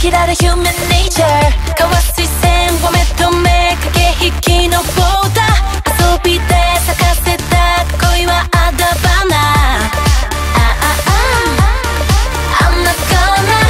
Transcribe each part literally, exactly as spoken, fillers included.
きられ Human Nature 交わす視線を目と目駆け引きのボーダー遊びで咲かせた恋はあだ花 I'm not gonna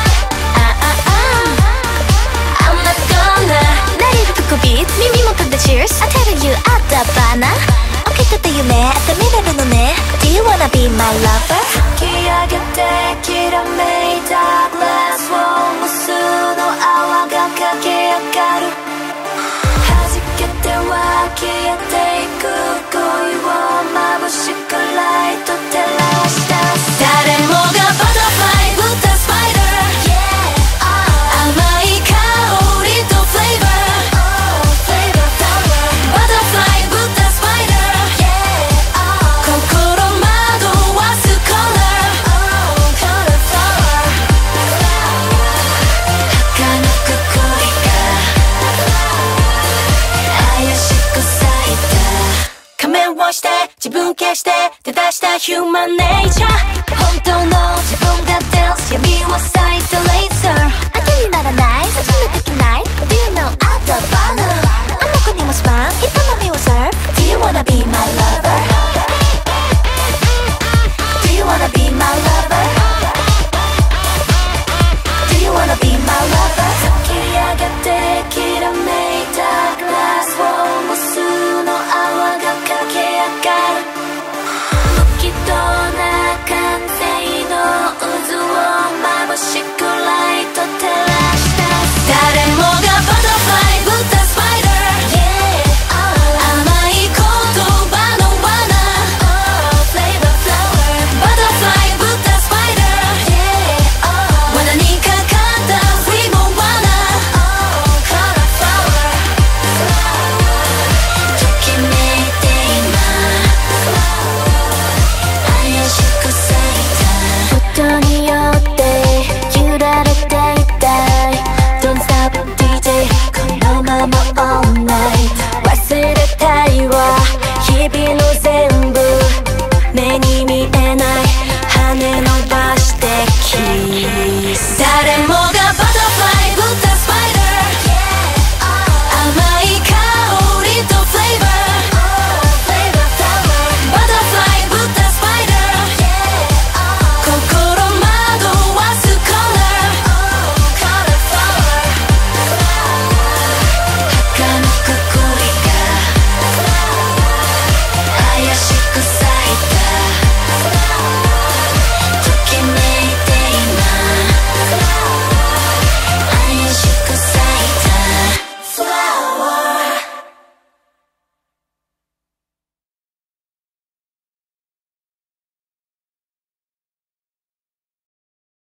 I'm not gonna なりふくび耳元で Cheers I tell you あだ花起きてた夢温められるのね Do you wanna be my lover 突き上げてきらめいたグラスを無数の泡が駆け上がる弾けては消えていく恋を眩しくライト照らした誰もがバタフライブタスパイダー、yeah. 甘い香りとフレーバー、oh, flavor flower バタフライブタスパイダー、yeah. 心惑わすコラー、oh, color flower 儚く恋が怪しく咲いた仮面をして自分消して手出した Human Nature 本当の自分が出す闇を咲いたレーザー